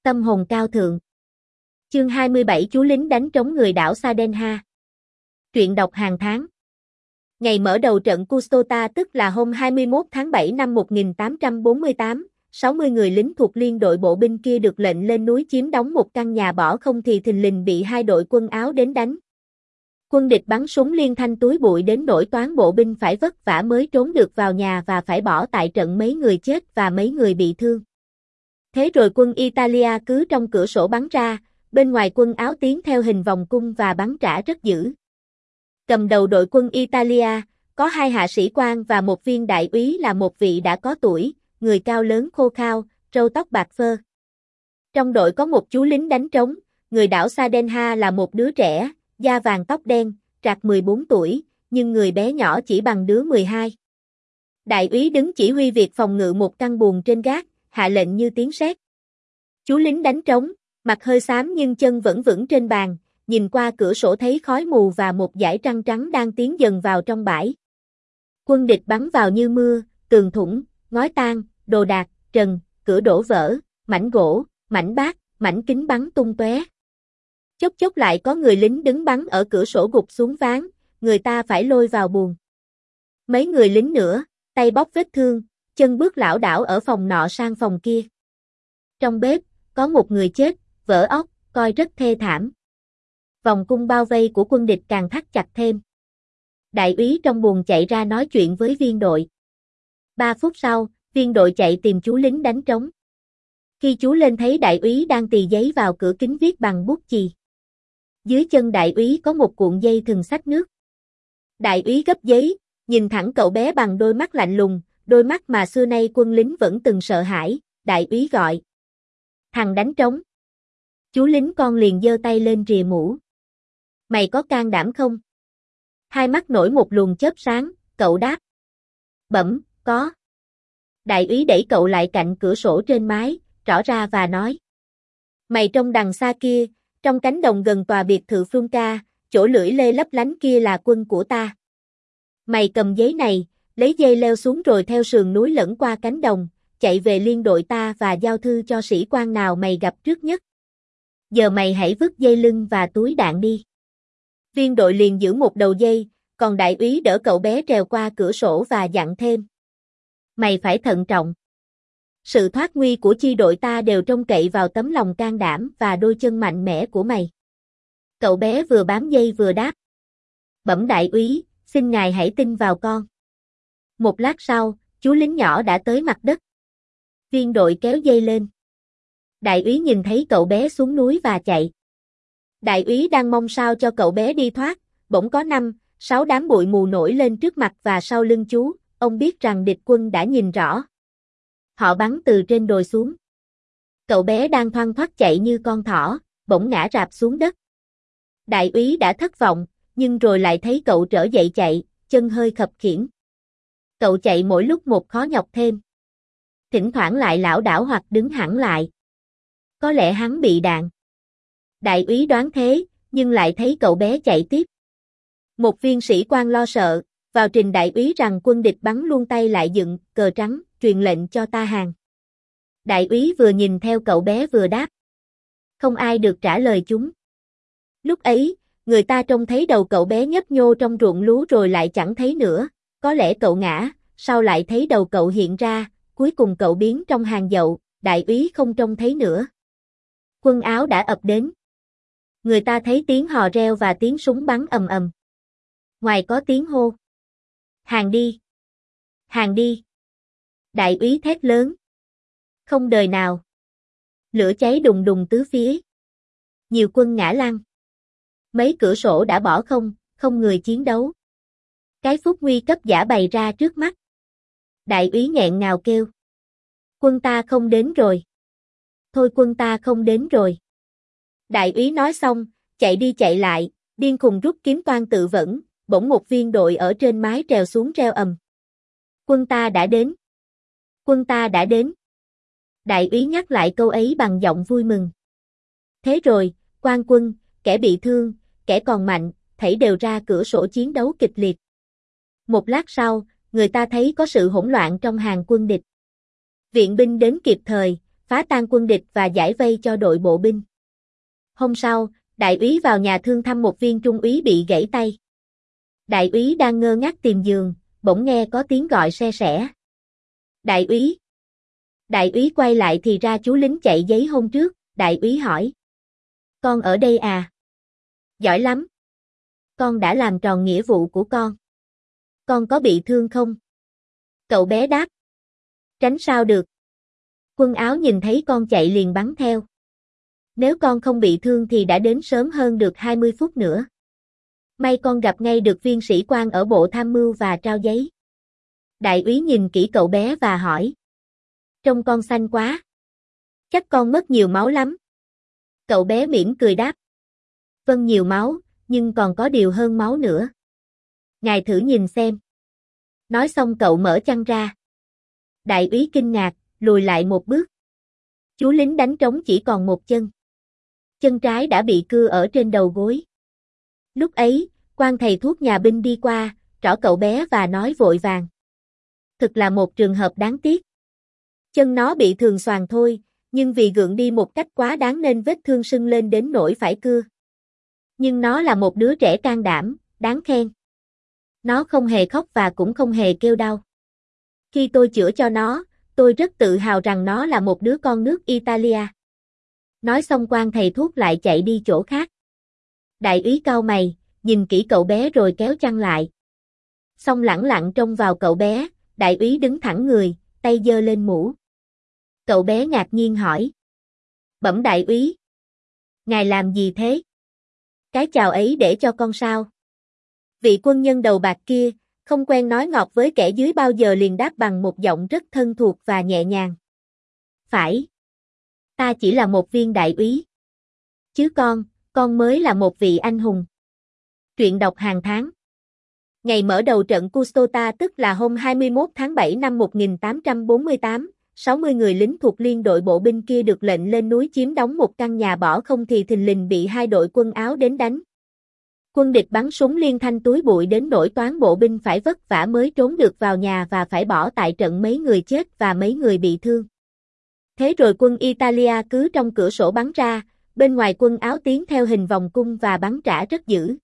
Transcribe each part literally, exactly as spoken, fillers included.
Tâm hồn cao thượng. Chương hai mươi bảy Chú lính đánh trống người đảo Sardenha. Truyện đọc hàng tháng. Ngày mở đầu trận Custota tức là hôm hai mươi mốt tháng bảy năm một nghìn tám trăm bốn mươi tám, sáu mươi người lính thuộc liên đội bộ binh kia được lệnh lên núi chiếm đóng một căn nhà bỏ không thì thình lình bị hai đội quân Áo đến đánh. Quân địch bắn súng liên thanh túi bụi đến nỗi toán bộ binh phải vất vả mới trốn được vào nhà và phải bỏ tại trận mấy người chết và mấy người bị thương. Thế rồi quân Italia cứ trong cửa sổ bắn ra, bên ngoài quân Áo tiến theo hình vòng cung và bắn trả rất dữ. Cầm đầu đội quân Italia, có hai hạ sĩ quan và một viên đại úy là một vị đã có tuổi, người cao lớn khô khao, râu tóc bạc phơ. Trong đội có một chú lính đánh trống, người đảo Sardenha là một đứa trẻ, da vàng tóc đen, trạc mười bốn tuổi, nhưng người bé nhỏ chỉ bằng đứa mười hai. Đại úy đứng chỉ huy việc phòng ngự một căn buồng trên gác, hạ lệnh như tiếng sét. Chú lính đánh trống, mặt hơi xám nhưng chân vẫn vững trên bàn, nhìn qua cửa sổ thấy khói mù và một dải trăng trắng đang tiến dần vào trong bãi. Quân địch bắn vào như mưa, tường thủng, ngói tan, đồ đạc, trần, cửa đổ vỡ, mảnh gỗ, mảnh bát, mảnh kính bắn tung tóe. Chốc chốc lại có người lính đứng bắn ở cửa sổ gục xuống ván, người ta phải lôi vào buồng. Mấy người lính nữa, tay bóp vết thương, chân bước lảo đảo ở phòng nọ sang phòng kia. Trong bếp, có một người chết, vỡ óc, coi rất thê thảm. Vòng cung bao vây của quân địch càng thắt chặt thêm. Đại úy trong buồng chạy ra nói chuyện với viên đội. Ba phút sau, viên đội chạy tìm chú lính đánh trống. Khi chú lên thấy đại úy đang tì giấy vào cửa kính viết bằng bút chì. Dưới chân đại úy có một cuộn dây thừng xách nước. Đại úy gấp giấy, nhìn thẳng cậu bé bằng đôi mắt lạnh lùng, đôi mắt mà xưa nay quân lính vẫn từng sợ hãi. Đại úy gọi. Thằng đánh trống. Chú lính con liền giơ tay lên rìa mũ. Mày có can đảm không? Hai mắt nổi một luồng chớp sáng, cậu đáp. Bẩm, có. Đại úy đẩy cậu lại cạnh cửa sổ trên mái, trỏ ra và nói. Mày trông đằng xa kia, trong cánh đồng gần tòa biệt thự Frunca, chỗ lưỡi lê lấp lánh kia là quân của ta. Mày cầm giấy này, lấy dây leo xuống rồi theo sườn núi lẫn qua cánh đồng, chạy về liên đội ta và giao thư cho sĩ quan nào mày gặp trước nhất. Giờ mày hãy vứt dây lưng và túi đạn đi. Viên đội liền giữ một đầu dây, còn đại úy đỡ cậu bé trèo qua cửa sổ và dặn thêm. Mày phải thận trọng. Sự thoát nguy của chi đội ta đều trông cậy vào tấm lòng can đảm và đôi chân mạnh mẽ của mày. Cậu bé vừa bám dây vừa đáp. Bẩm đại úy, xin ngài hãy tin vào con. Một lát sau, chú lính nhỏ đã tới mặt đất. Viên đội kéo dây lên. Đại úy nhìn thấy cậu bé xuống núi và chạy. Đại úy đang mong sao cho cậu bé đi thoát, bỗng có năm, sáu đám bụi mù nổi lên trước mặt và sau lưng chú, ông biết rằng địch quân đã nhìn rõ. Họ bắn từ trên đồi xuống. Cậu bé đang thoăn thoắt chạy như con thỏ, bỗng ngã rạp xuống đất. Đại úy đã thất vọng, nhưng rồi lại thấy cậu trở dậy chạy, chân hơi khập khiễng. Cậu chạy mỗi lúc một khó nhọc thêm. Thỉnh thoảng lại lảo đảo hoặc đứng hẳn lại. Có lẽ hắn bị đạn. Đại úy đoán thế, nhưng lại thấy cậu bé chạy tiếp. Một viên sĩ quan lo sợ, vào trình đại úy rằng quân địch bắn luôn tay lại dựng cờ trắng, truyền lệnh cho ta hàng. Đại úy vừa nhìn theo cậu bé vừa đáp. Không ai được trả lời chúng. Lúc ấy, người ta trông thấy đầu cậu bé nhấp nhô trong ruộng lúa rồi lại chẳng thấy nữa, có lẽ cậu ngã, sau lại thấy đầu cậu hiện ra, cuối cùng cậu biến trong hàng dậu, đại úy không trông thấy nữa. Quân Áo đã ập đến. Người ta thấy tiếng hò reo và tiếng súng bắn ầm ầm. Ngoài có tiếng hô. Hàng đi! Hàng đi! Đại úy thét lớn. Không đời nào. Lửa cháy đùng đùng tứ phía. Nhiều quân ngã lăn. Mấy cửa sổ đã bỏ không, không người chiến đấu. Cái phút nguy cấp giả bày ra trước mắt. Đại úy nghẹn ngào kêu. Quân ta không đến rồi. Thôi quân ta không đến rồi. Đại úy nói xong, chạy đi chạy lại, điên khùng rút kiếm toan tự vẫn, bỗng một viên đội ở trên mái trèo xuống reo ầm. Quân ta đã đến. Quân ta đã đến. Đại úy nhắc lại câu ấy bằng giọng vui mừng. Thế rồi, quan quân, kẻ bị thương, kẻ còn mạnh, thảy đều ra cửa sổ chiến đấu kịch liệt. Một lát sau, người ta thấy có sự hỗn loạn trong hàng quân địch. Viện binh đến kịp thời, phá tan quân địch và giải vây cho đội bộ binh. Hôm sau, đại úy vào nhà thương thăm một viên trung úy bị gãy tay. Đại úy đang ngơ ngác tìm giường, bỗng nghe có tiếng gọi se sẻ. Đại úy! Đại úy quay lại thì ra chú lính chạy giấy hôm trước, đại úy hỏi. Con ở đây à? Giỏi lắm! Con đã làm tròn nghĩa vụ của con. Con có bị thương không? Cậu bé đáp. Tránh sao được. Quân áo nhìn thấy con chạy liền bắn theo. Nếu con không bị thương thì đã đến sớm hơn được hai mươi phút nữa. May con gặp ngay được viên sĩ quan ở bộ tham mưu và trao giấy. Đại úy nhìn kỹ cậu bé và hỏi. Trông con xanh quá. Chắc con mất nhiều máu lắm. Cậu bé mỉm cười đáp. Vâng, nhiều máu, nhưng còn có điều hơn máu nữa. Ngài thử nhìn xem. Nói xong cậu mở chăn ra. Đại úy kinh ngạc, lùi lại một bước. Chú lính đánh trống chỉ còn một chân. Chân trái đã bị cưa ở trên đầu gối. Lúc ấy, quan thầy thuốc nhà binh đi qua, trỏ cậu bé và nói vội vàng. Thực là một trường hợp đáng tiếc. Chân nó bị thường xoàng thôi, nhưng vì gượng đi một cách quá đáng nên vết thương sưng lên đến nỗi phải cưa. Nhưng nó là một đứa trẻ can đảm, đáng khen. Nó không hề khóc và cũng không hề kêu đau. Khi tôi chữa cho nó, tôi rất tự hào rằng nó là một đứa con nước Italia. Nói xong quan thầy thuốc lại chạy đi chỗ khác. Đại úy cau mày, nhìn kỹ cậu bé rồi kéo chăn lại. Xong lẳng lặng trông vào cậu bé, đại úy đứng thẳng người, tay giơ lên mũ. Cậu bé ngạc nhiên hỏi. Bẩm đại úy. Ngài làm gì thế? Cái chào ấy để cho con sao? Vị quân nhân đầu bạc kia, không quen nói ngọt với kẻ dưới bao giờ liền đáp bằng một giọng rất thân thuộc và nhẹ nhàng. Phải. Ta chỉ là một viên đại úy. Chứ con, con mới là một vị anh hùng. Truyện đọc hàng tháng. Ngày mở đầu trận Custota tức là hôm hai mươi mốt tháng bảy năm một nghìn tám trăm bốn mươi tám, sáu mươi người lính thuộc liên đội bộ binh kia được lệnh lên núi chiếm đóng một căn nhà bỏ không thì thình lình bị hai đội quân áo đến đánh. Quân địch bắn súng liên thanh túi bụi đến nỗi toán bộ binh phải vất vả mới trốn được vào nhà và phải bỏ tại trận mấy người chết và mấy người bị thương. Thế rồi quân Italia cứ trong cửa sổ bắn ra, bên ngoài quân áo tiến theo hình vòng cung và bắn trả rất dữ.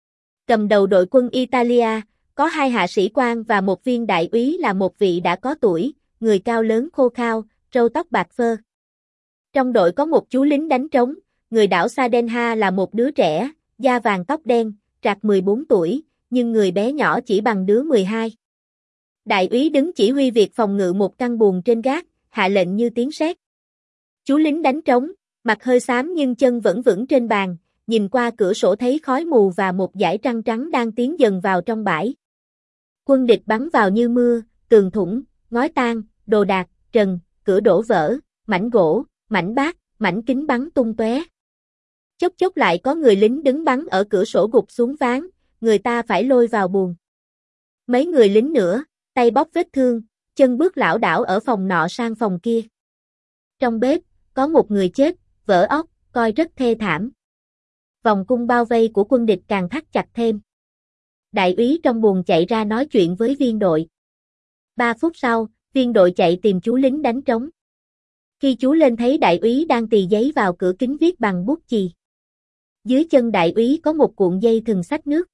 Cầm đầu đội quân Italia, có hai hạ sĩ quan và một viên đại úy là một vị đã có tuổi, người cao lớn khô khao, râu tóc bạc phơ. Trong đội có một chú lính đánh trống, người đảo Sardenha là một đứa trẻ, da vàng tóc đen, trạc mười bốn tuổi, nhưng người bé nhỏ chỉ bằng đứa mười hai. Đại úy đứng chỉ huy việc phòng ngự một căn buồng trên gác, hạ lệnh như tiếng sét. Chú lính đánh trống, mặt hơi xám nhưng chân vẫn vững trên bàn, nhìn qua cửa sổ thấy khói mù và một dải trăng trắng đang tiến dần vào trong bãi. Quân địch bắn vào như mưa, tường thủng, ngói tan, đồ đạc, trần, cửa đổ vỡ, mảnh gỗ, mảnh bát, mảnh kính bắn tung tóe. Chốc chốc lại có người lính đứng bắn ở cửa sổ gục xuống ván, người ta phải lôi vào buồng. Mấy người lính nữa, tay bóp vết thương, chân bước lảo đảo ở phòng nọ sang phòng kia. Trong bếp, có một người chết, vỡ óc, coi rất thê thảm. Vòng cung bao vây của quân địch càng thắt chặt thêm. Đại úy trong buồng chạy ra nói chuyện với viên đội. Ba phút sau, viên đội chạy tìm chú lính đánh trống. Khi chú lên thấy đại úy đang tì giấy vào cửa kính viết bằng bút chì. Dưới chân đại úy có một cuộn dây thừng xách nước.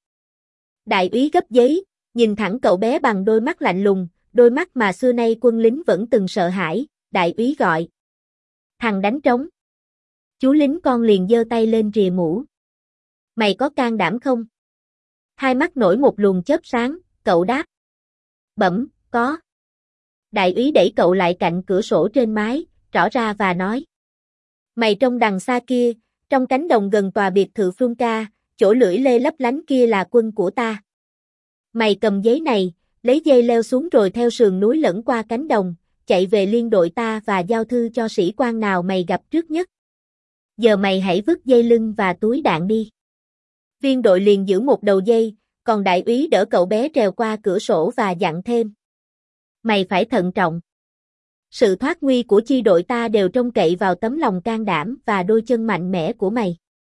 Đại úy gấp giấy, nhìn thẳng cậu bé bằng đôi mắt lạnh lùng, đôi mắt mà xưa nay quân lính vẫn từng sợ hãi. Đại úy gọi. Thằng đánh trống. Chú lính con liền giơ tay lên rìa mũ. Mày có can đảm không? Hai mắt nổi một luồng chớp sáng, cậu đáp. Bẩm, có. Đại úy đẩy cậu lại cạnh cửa sổ trên mái, trỏ ra và nói. Mày trông đằng xa kia, trong cánh đồng gần tòa biệt thự Frunca, chỗ lưỡi lê lấp lánh kia là quân của ta. Mày cầm giấy này, lấy dây leo xuống rồi theo sườn núi lẫn qua cánh đồng, chạy về liên đội ta và giao thư cho sĩ quan nào mày gặp trước nhất. Giờ mày hãy vứt dây lưng và túi đạn đi. Viên đội liền giữ một đầu dây, còn đại úy đỡ cậu bé trèo qua cửa sổ và dặn thêm. Mày phải thận trọng. Sự thoát nguy của chi đội ta đều trông cậy vào tấm lòng can đảm và đôi chân mạnh mẽ của mày.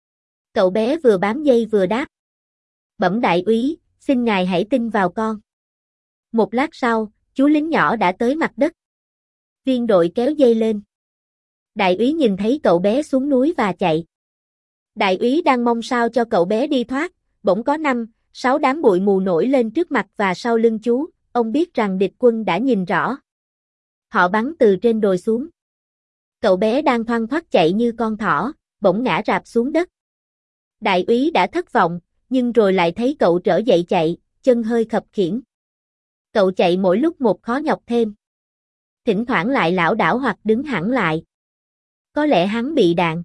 Cậu bé vừa bám dây vừa đáp. Bẩm đại úy, xin ngài hãy tin vào con. Một lát sau, chú lính nhỏ đã tới mặt đất. Viên đội kéo dây lên. Đại úy nhìn thấy cậu bé xuống núi và chạy. Đại úy đang mong sao cho cậu bé đi thoát, bỗng có năm, sáu đám bụi mù nổi lên trước mặt và sau lưng chú, ông biết rằng địch quân đã nhìn rõ. Họ bắn từ trên đồi xuống. Cậu bé đang thoăn thoắt chạy như con thỏ, bỗng ngã rạp xuống đất. Đại úy đã thất vọng, nhưng rồi lại thấy cậu trở dậy chạy, chân hơi khập khiễng. Cậu chạy mỗi lúc một khó nhọc thêm. Thỉnh thoảng lại lảo đảo hoặc đứng hẳn lại. Có lẽ hắn bị đạn.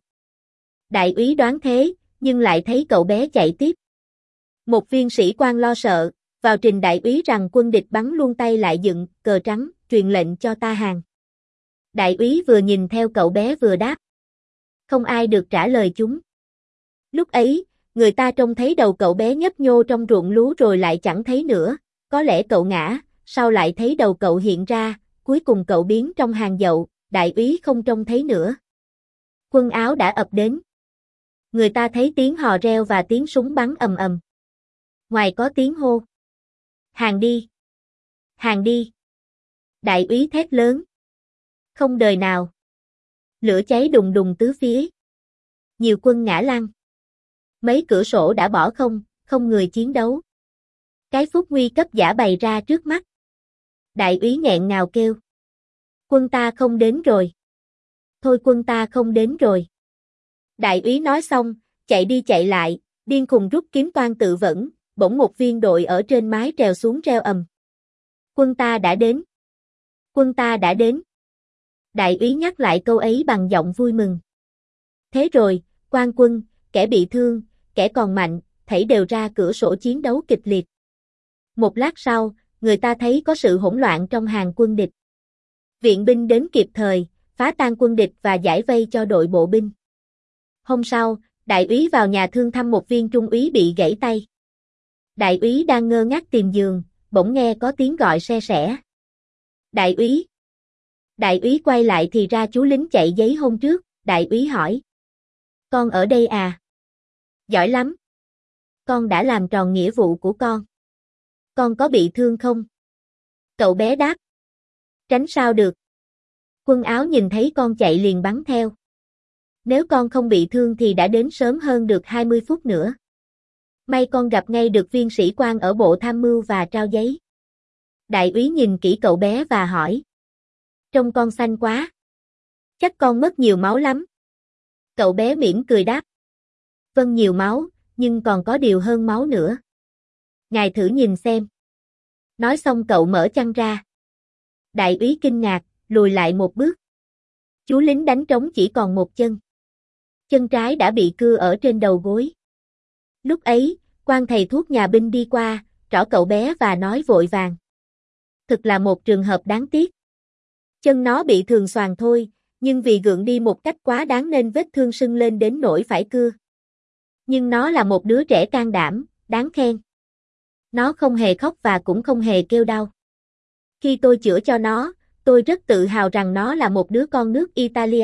Đại úy đoán thế, nhưng lại thấy cậu bé chạy tiếp. Một viên sĩ quan lo sợ, vào trình đại úy rằng quân địch bắn luôn tay lại dựng cờ trắng, truyền lệnh cho ta hàng. Đại úy vừa nhìn theo cậu bé vừa đáp. Không ai được trả lời chúng. Lúc ấy, người ta trông thấy đầu cậu bé nhấp nhô trong ruộng lúa rồi lại chẳng thấy nữa, có lẽ cậu ngã, sau lại thấy đầu cậu hiện ra, cuối cùng cậu biến trong hàng dậu, đại úy không trông thấy nữa. Quân Áo đã ập đến. Người ta thấy tiếng hò reo và tiếng súng bắn ầm ầm. Ngoài có tiếng hô. Hàng đi! Hàng đi! Đại úy thét lớn. Không đời nào. Lửa cháy đùng đùng tứ phía. Nhiều quân ngã lăn. Mấy cửa sổ đã bỏ không, không người chiến đấu. Cái phút nguy cấp giả bày ra trước mắt. Đại úy nghẹn ngào kêu. Quân ta không đến rồi. Thôi quân ta không đến rồi. Đại úy nói xong, chạy đi chạy lại, điên khùng rút kiếm toan tự vẫn, bỗng một viên đội ở trên mái trèo xuống reo ầm. Quân ta đã đến. Quân ta đã đến. Đại úy nhắc lại câu ấy bằng giọng vui mừng. Thế rồi, quan quân, kẻ bị thương, kẻ còn mạnh, thảy đều ra cửa sổ chiến đấu kịch liệt. Một lát sau, người ta thấy có sự hỗn loạn trong hàng quân địch. Viện binh đến kịp thời, phá tan quân địch và giải vây cho đội bộ binh. Hôm sau, đại úy vào nhà thương thăm một viên trung úy bị gãy tay. Đại úy đang ngơ ngác tìm giường, bỗng nghe có tiếng gọi se sẻ. Đại úy! Đại úy quay lại thì ra chú lính chạy giấy hôm trước, đại úy hỏi. Con ở đây à? Giỏi lắm. Con đã làm tròn nghĩa vụ của con. Con có bị thương không? Cậu bé đáp. Tránh sao được. Quân Áo nhìn thấy con chạy liền bắn theo. Nếu con không bị thương thì đã đến sớm hơn được hai mươi phút nữa. May con gặp ngay được viên sĩ quan ở bộ tham mưu và trao giấy. Đại úy nhìn kỹ cậu bé và hỏi. Trông con xanh quá. Chắc con mất nhiều máu lắm. Cậu bé mỉm cười đáp. Vâng nhiều máu, nhưng còn có điều hơn máu nữa. Ngài thử nhìn xem. Nói xong cậu mở chăn ra. Đại úy kinh ngạc, lùi lại một bước. Chú lính đánh trống chỉ còn một chân. Chân trái đã bị cưa ở trên đầu gối. Lúc ấy, quan thầy thuốc nhà binh đi qua, trỏ cậu bé và nói vội vàng. Thực là một trường hợp đáng tiếc. Chân nó bị thường xoàng thôi, nhưng vì gượng đi một cách quá đáng nên vết thương sưng lên đến nỗi phải cưa. Nhưng nó là một đứa trẻ can đảm, đáng khen. Nó không hề khóc và cũng không hề kêu đau. Khi tôi chữa cho nó, tôi rất tự hào rằng nó là một đứa con nước Italia.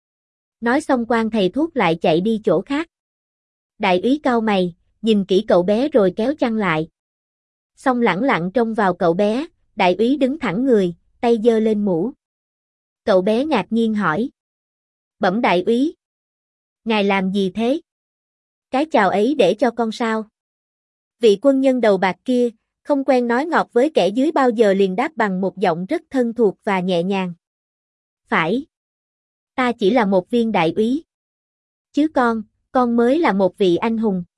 Nói xong quan thầy thuốc lại chạy đi chỗ khác. Đại úy cau mày, nhìn kỹ cậu bé rồi kéo chăn lại. Xong lẳng lặng trông vào cậu bé, đại úy đứng thẳng người, tay giơ lên mũ. Cậu bé ngạc nhiên hỏi. Bẩm đại úy. Ngài làm gì thế? Cái chào ấy để cho con sao? Vị quân nhân đầu bạc kia, không quen nói ngọt với kẻ dưới bao giờ liền đáp bằng một giọng rất thân thuộc và nhẹ nhàng. Phải. Ta chỉ là một viên đại úy. Chứ con, con mới là một vị anh hùng.